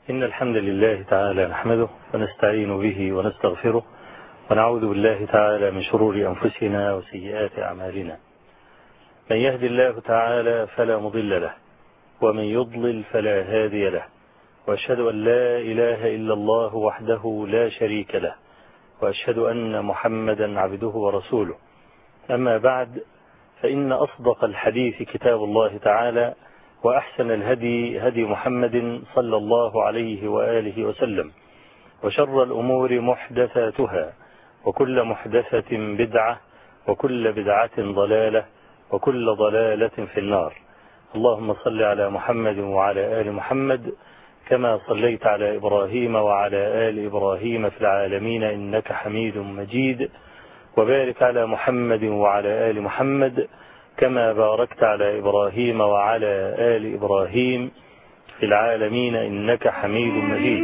إن الحمد لله تعالى نحمده ونستعين به ونستغفره ونعوذ بالله تعالى من شرور أنفسنا وسيئات أعمالنا. من يهد الله تعالى فلا مضل له ومن يضلل فلا هادي له، وأشهد أن لا إله إلا الله وحده لا شريك له، وأشهد أن محمدا عبده ورسوله. أما بعد، فإن أصدق الحديث كتاب الله تعالى، وأحسن الهدي هدي محمد صلى الله عليه وآله وسلم، وشر الأمور محدثاتها، وكل محدثة بدعة، وكل بدعة ضلالة، وكل ضلالة في النار. اللهم صل على محمد وعلى آل محمد كما صليت على إبراهيم وعلى آل إبراهيم في العالمين إنك حميد مجيد، وبارك على محمد وعلى آل محمد كما باركت على إبراهيم وعلى آل إبراهيم في العالمين إنك حميد مجيد.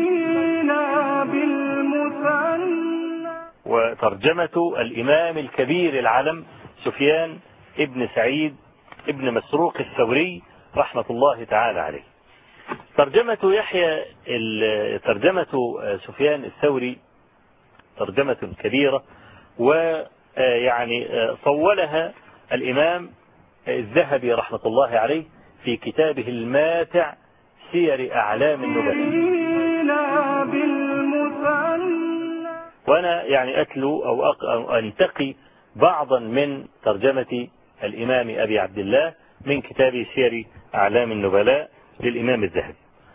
وترجمة الإمام الكبير العلم سفيان ابن سعيد ابن مسروق الثوري رحمة الله تعالى عليه. ترجمة سفيان الثوري ترجمة كبيرة، ويعني صولها الإمام الذهبي رحمة الله عليه في كتابه الماتع سير أعلام النبلاء. وأنا يعني أتلو أو أنتقي بعضا من ترجمة الإمام أبي عبد الله من كتاب سير أعلام النبلاء للإمام الذهبي.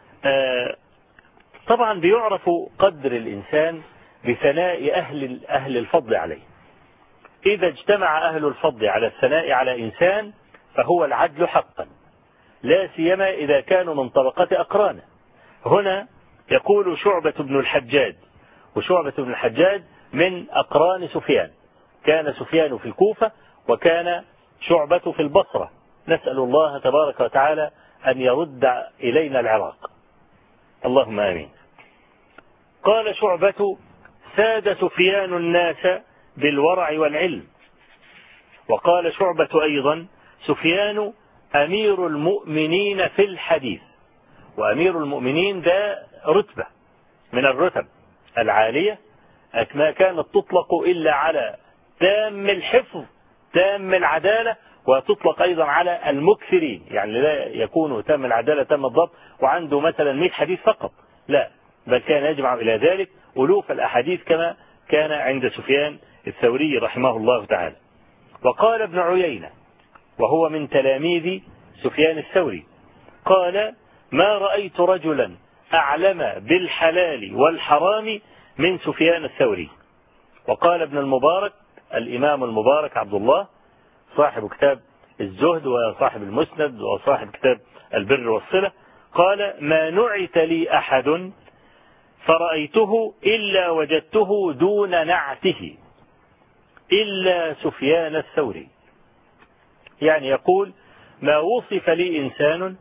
طبعا بيعرف قدر الإنسان بثناء أهل الفضل عليه. إذا اجتمع أهل الفضل على الثناء على إنسان فهو العدل حقا، لا سيما إذا كانوا من طبقة أقرانه. هنا يقول شعبة بن الحجاج، وشعبة بن الحجاج من أقران سفيان، كان سفيان في الكوفة وكان شعبة في البصرة. نسأل الله تبارك وتعالى أن يرد إلينا العراق، اللهم آمين. قال شعبة: ساد سفيان الناس بالورع والعلم. وقال شعبة أيضا: سفيان أمير المؤمنين في الحديث. وأمير المؤمنين ده رتبة من الرتب العالية، ما كانت تطلق إلا على تام الحفظ تام العدالة، وتطلق أيضا على المكثرين، يعني لا يكون تام العدالة تام الضبط وعنده مثلا 100 حديث فقط، لا، بل كان يجمع إلى ذلك ألوف الأحاديث كما كان عند سفيان الثوري رحمه الله تعالى. وقال ابن عيينة وهو من تلاميذ سفيان الثوري، قال: ما رأيت رجلا أعلم بالحلال والحرام من سفيان الثوري. وقال ابن المبارك، الإمام المبارك عبد الله صاحب كتاب الزهد وصاحب المسند وصاحب كتاب البر والصلة، قال: ما نعت لي أحد فرأيته إلا وجدته دون نعته إلا سفيان الثوري. يعني يقول: ما وصف لي إنسان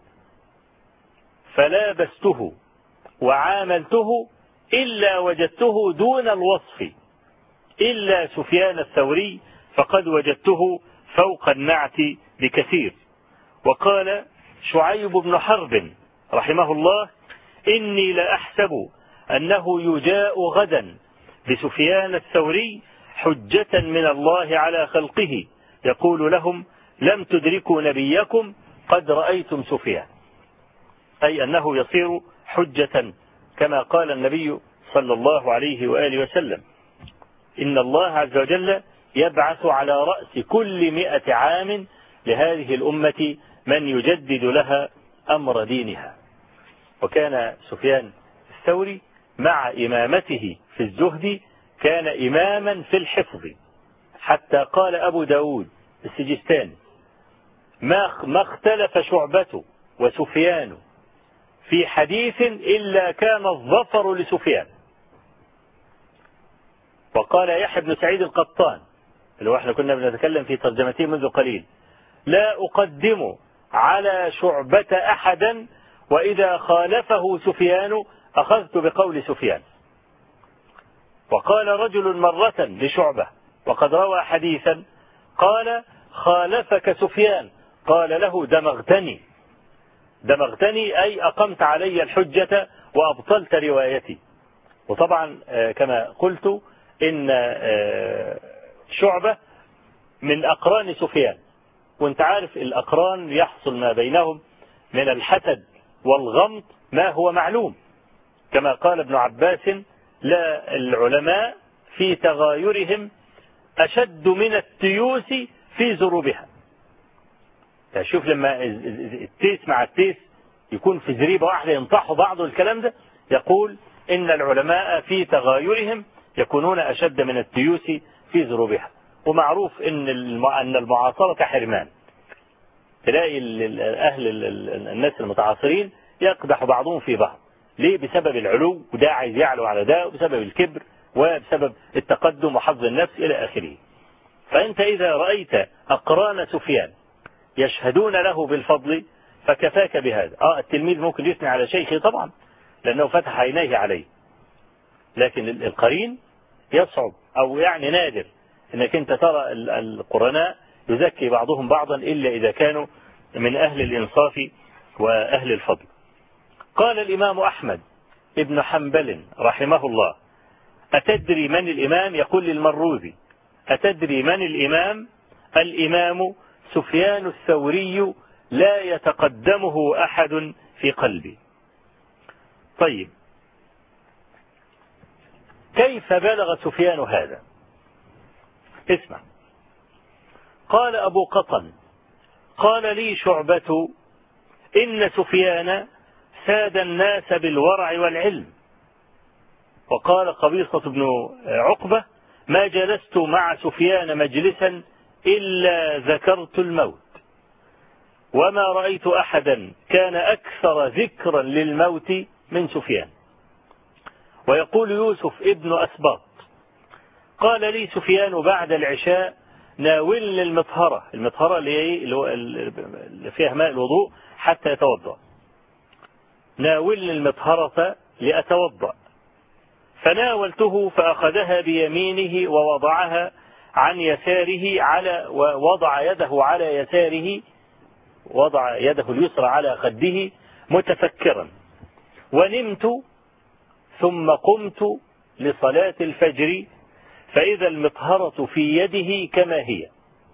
فلابسته وعاملته إلا وجدته دون الوصف إلا سفيان الثوري، فقد وجدته فوق النعت بكثير. وقال شعيب بن حرب رحمه الله: إني لأحسب أنه يجاء غدا بسفيان الثوري حجة من الله على خلقه، يقول لهم: لم تدركوا نبيكم قد رأيتم سفيان. أي أنه يصير حجة كما قال النبي صلى الله عليه وآله وسلم: إن الله عز وجل يبعث على رأس كل 100 عام لهذه الأمة من يجدد لها أمر دينها. وكان سفيان الثوري مع إمامته في الزهد كان إماما في الحفظ، حتى قال أبو داود السجستاني: ما اختلف شعبة وسفيان في حديث إلا كان الظفر لسفيان. وقال يحيى بن سعيد القطان، اللي هو احنا كنا بنتكلم في ترجمته منذ قليل: لا أقدم على شعبة أحدا، وإذا خالفه سفيان أخذت بقول سفيان. وقال رجل مرة لشعبة وقد روى حديثا، قال: خالفك سفيان، قال له: دمغتني أي أقمت علي الحجة وأبطلت روايتي. وطبعا كما قلت إن شعبة من أقران سفيان، وانت عارف الأقران يحصل ما بينهم من الحسد والغمط ما هو معلوم، كما قال ابن عباس: لا العلماء في تغايرهم أشد من التيوس في زروبها. شوف لما التيس مع التيس يكون في زريبة واحدة ينطحوا بعض الكلام ده، يقول إن العلماء في تغايرهم يكونون أشد من التيوس في زروبها. ومعروف إن المعاصرة حرمان، تلاقي الناس المتعاصرين يقدح بعضهم في بعض. ليه؟ بسبب العلو، وده عايز يعلو على ده، وبسبب الكبر، وبسبب التقدم وحظ النفس إلى آخره. فأنت إذا رأيت أقران سفيان يشهدون له بالفضل فكفاك بهذا. التلميذ ممكن يثني على شيخه طبعا لأنه فتح عينيه عليه، لكن القرين يصعب أو يعني نادر أنك أنت ترى القرناء يزكي بعضهم بعضا إلا إذا كانوا من أهل الإنصاف وأهل الفضل. قال الإمام أحمد ابن حنبل رحمه الله: أتدري من الإمام؟ يقول للمروذي: أتدري من الإمام؟ الإمام سفيان الثوري لا يتقدمه أحد في قلبي. طيب، كيف بلغ سفيان هذا؟ اسمع. قال أبو قطن: قال لي شعبة: إن سفيان ساد الناس بالورع والعلم. وقال قبيصة بن عقبة: ما جلست مع سفيان مجلسا إلا ذكرت الموت، وما رأيت أحدا كان أكثر ذكرا للموت من سفيان. ويقول يوسف ابن أسباط: قال لي سفيان بعد العشاء: ناولني المطهرة. المطهرة اللي فيها ماء الوضوء حتى يتوضأ. ناولني المطهرة لأتوضأ. فناولته فأخذها بيمينه ووضعها عن يساره ووضع يده على يساره، وضع يده اليسرى على خده متفكرا. ونمت ثم قمت لصلاة الفجر فإذا المطهرة في يده كما هي.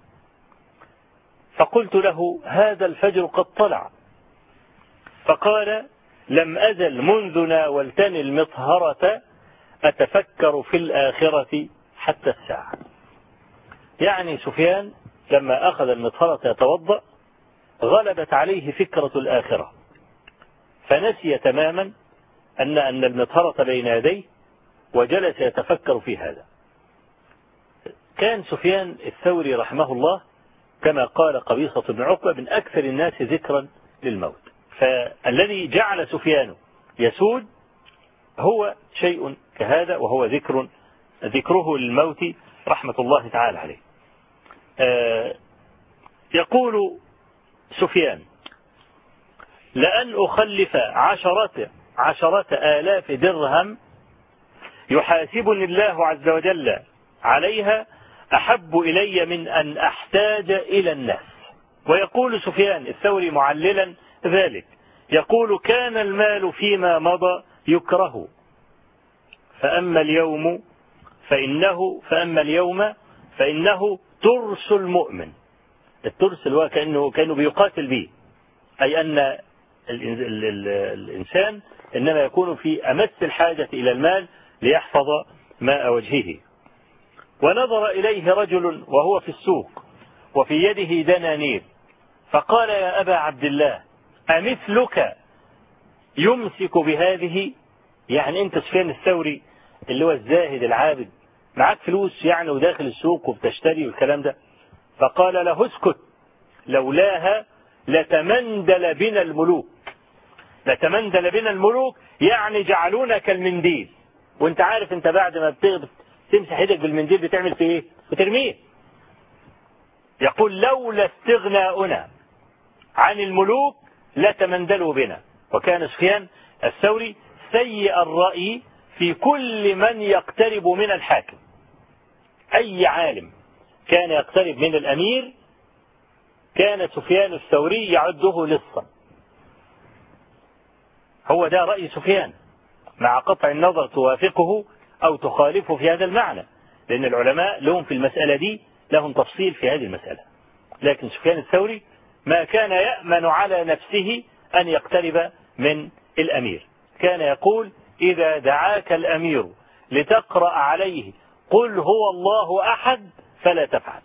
فقلت له: هذا الفجر قد طلع. فقال: لم أزل منذ ناولتني المطهرة أتفكر في الآخرة حتى الساعة. يعني سفيان لما أخذ المطهرة يتوضأ غلبت عليه فكرة الآخرة، فنسي تماما أن المطهرة بين يديه وجلس يتفكر في هذا. كان سفيان الثوري رحمه الله كما قال قبيصة بن عقبة من أكثر الناس ذكرا للموت. فالذي جعل سفيان يسود هو شيء كهذا، وهو ذكره للموت رحمة الله تعالى عليه. يقول سفيان: لأن أخلف عشرة آلاف درهم يحاسبني الله عز وجل عليها أحب إلي من أن أحتاج إلى الناس. ويقول سفيان الثوري معللا ذلك، يقول: كان المال فيما مضى يكره، فأما اليوم فإنه ترس المؤمن. الترس اللي هو كأنه بيقاتل به، أي أن الإنسان إنما يكون في أمس الحاجة إلى المال ليحفظ ماء وجهه. ونظر إليه رجل وهو في السوق وفي يده دنانير، فقال: يا أبا عبد الله، أمثلك يمسك بهذه؟ يعني أنت سفيان الثوري اللي هو الزاهد العابد معاك فلوس يعني وداخل السوق وبتشتري والكلام ده. فقال له: اسكت، لولاها لتمندل بنا الملوك. لتمندل بنا الملوك يعني جعلونا كالمنديل، وانت عارف انت بعد ما تمسح ايدك بالمنديل بتعمل في ايه؟ بترميه. يقول: لولا استغناؤنا عن الملوك لتمندلوا بنا. وكان سفيان الثوري سيء الرأي في كل من يقترب من الحاكم. أي عالم كان يقترب من الأمير كان سفيان الثوري يعده لصا. هو ده رأي سفيان، مع قطع النظر توافقه أو تخالفه في هذا المعنى، لأن العلماء لهم في المسألة دي لهم تفصيل في هذه المسألة. لكن سفيان الثوري ما كان يأمن على نفسه أن يقترب من الأمير، كان يقول إذا دعاك الأمير لتقرأ عليه قل هو الله أحد فلا تفعل.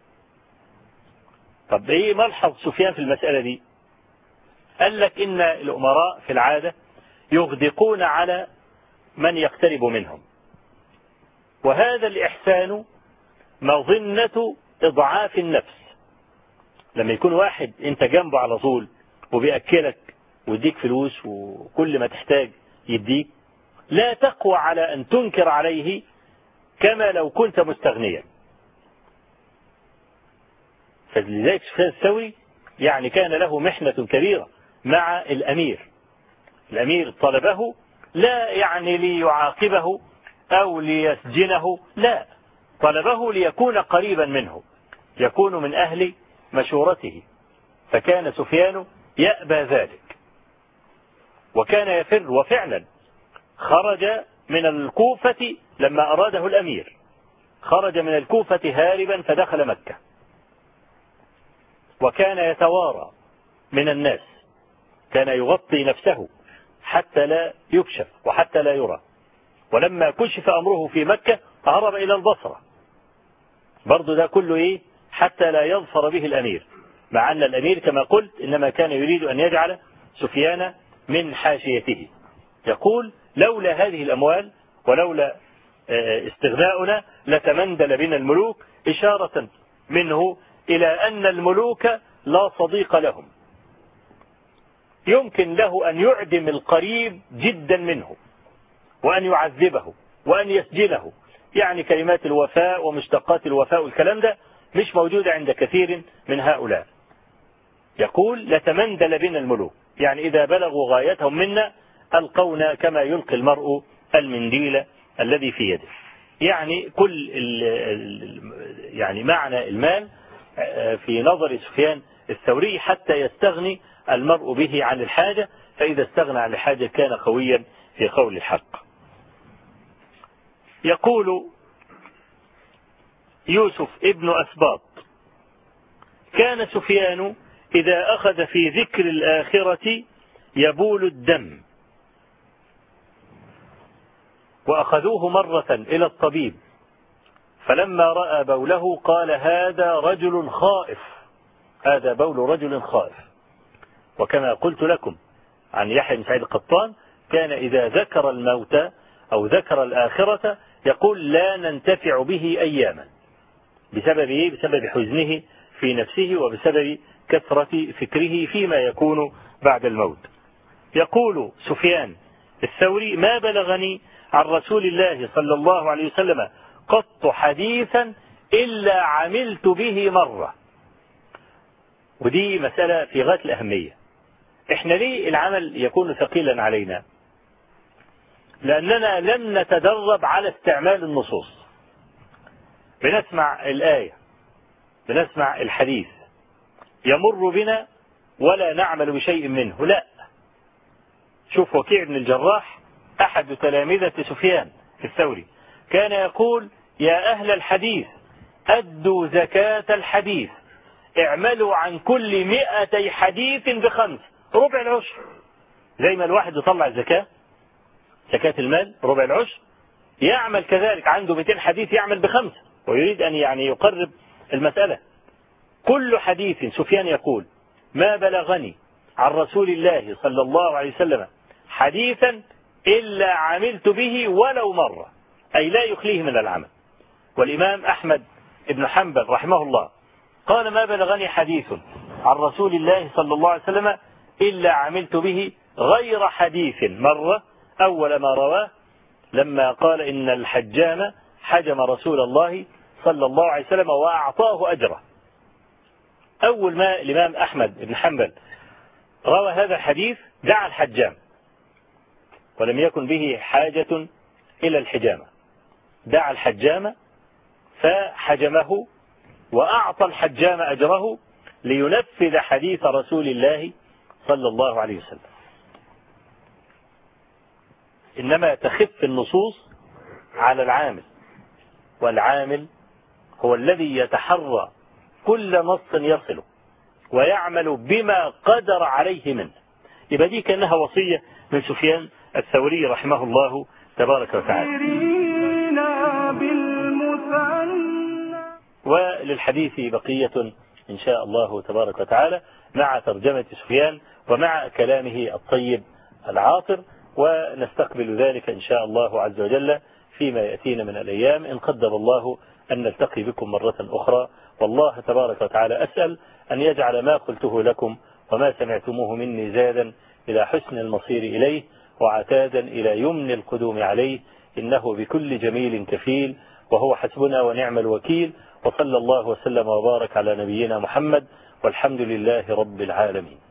طب إيه ملحظ سفيان في المسألة دي؟ قال لك إن الأمراء في العادة يغدقون على من يقترب منهم، وهذا الإحسان مظنة إضعاف النفس. لما يكون واحد أنت جنبه على طول وبيأكلك ويديك فلوس وكل ما تحتاج يديك، لا تقوى على أن تنكر عليه كما لو كنت مستغنيا. فلذلك سفيان الثوري يعني كان له محنة كبيرة مع الأمير. الأمير طلبه لا يعني ليعاقبه أو ليسجنه، لا، طلبه ليكون قريبا منه، يكون من أهل مشورته، فكان سفيان يأبى ذلك وكان يفر. وفعلا خرج من الكوفة لما أراده الأمير، خرج من الكوفة هاربا فدخل مكة، وكان يتوارى من الناس، كان يغطي نفسه حتى لا يكشف وحتى لا يرى. ولما كشف أمره في مكة هرب إلى البصرة، برضو ده كله إيه؟ حتى لا يظفر به الأمير، مع أن الأمير كما قلت إنما كان يريد أن يجعل سفيان من حاشيته. يقول لولا هذه الأموال ولولا استغناؤنا لتمندل بنا الملوك، إشارة منه إلى أن الملوك لا صديق لهم، يمكن له أن يعدم القريب جدا منه وأن يعذبه وأن يسجنه. يعني كلمات الوفاء ومشتقات الوفاء والكلام ده مش موجودة عند كثير من هؤلاء. يقول لتمندل بنا الملوك، يعني إذا بلغوا غايتهم منا ألقونا كما يلقي المرء المنديل الذي في يده. يعني كل يعني معنى المال في نظر سفيان الثوري حتى يستغني المرء به عن الحاجة، فإذا استغنى عن الحاجة كان قويا في قول الحق. يقول يوسف ابن أسباط كان سفيان إذا أخذ في ذكر الآخرة يبول الدم، وأخذوه مرة إلى الطبيب فلما رأى بوله قال هذا رجل خائف، هذا بول رجل خائف. وكما قلت لكم عن يحيى بن سعيد القطان كان إذا ذكر الموت أو ذكر الآخرة يقول لا ننتفع به أياما، بسبب إيه؟ بسبب حزنه في نفسه وبسبب كثرة فكره فيما يكون بعد الموت. يقول سفيان الثوري ما بلغني عن رسول الله صلى الله عليه وسلم قط حديثا إلا عملت به مرة. ودي مسألة في غاية الأهمية. إحنا ليه العمل يكون ثقيلا علينا؟ لأننا لم نتدرب على استعمال النصوص. بنسمع الآية، بنسمع الحديث، يمر بنا ولا نعمل بشيء منه. لا، شوف وكيع بن الجراح أحد تلامذة سفيان الثوري كان يقول يا أهل الحديث أدوا زكاة الحديث، اعملوا عن كل 200 حديث ب5، ربع العشر. زي ما الواحد يطلع زكاة المال ربع العشر، يعمل كذلك عنده 200 حديث يعمل ب5، ويريد أن يعني يقرب المسألة. كل حديث سفيان يقول ما بلغني عن رسول الله صلى الله عليه وسلم حديثا إلا عملت به ولو مرة، أي لا يخليه من العمل. والإمام أحمد بن حنبل رحمه الله قال ما بلغني حديث عن رسول الله صلى الله عليه وسلم إلا عملت به غير حديث مرة أول ما رواه لما قال إن الحجام حجم رسول الله صلى الله عليه وسلم وأعطاه أجره. أول ما الإمام أحمد بن حنبل روى هذا الحديث دعا الحجام، ولم يكن به حاجة إلى الحجامة، دعا الحجام فحجمه وأعطى الحجام أجره لينفذ حديث رسول الله صلى الله عليه وسلم. إنما تخف النصوص على العامل، والعامل هو الذي يتحرى كل نص يصله ويعمل بما قدر عليه منه. يبقى دي كأنها وصية من سفيان الثوري رحمه الله تبارك وتعالى. وللحديث بقية إن شاء الله تبارك وتعالى مع ترجمة سفيان ومع كلامه الطيب العاطر، ونستقبل ذلك إن شاء الله عز وجل فيما يأتينا من الأيام إن قدر الله أن نلتقي بكم مرة أخرى. والله تبارك وتعالى أسأل أن يجعل ما قلته لكم وما سمعتموه مني زادا إلى حسن المصير إليه وعتادا إلى يمن القدوم عليه، إنه بكل جميل كفيل وهو حسبنا ونعم الوكيل. وصلى الله وسلم وبارك على نبينا محمد، والحمد لله رب العالمين.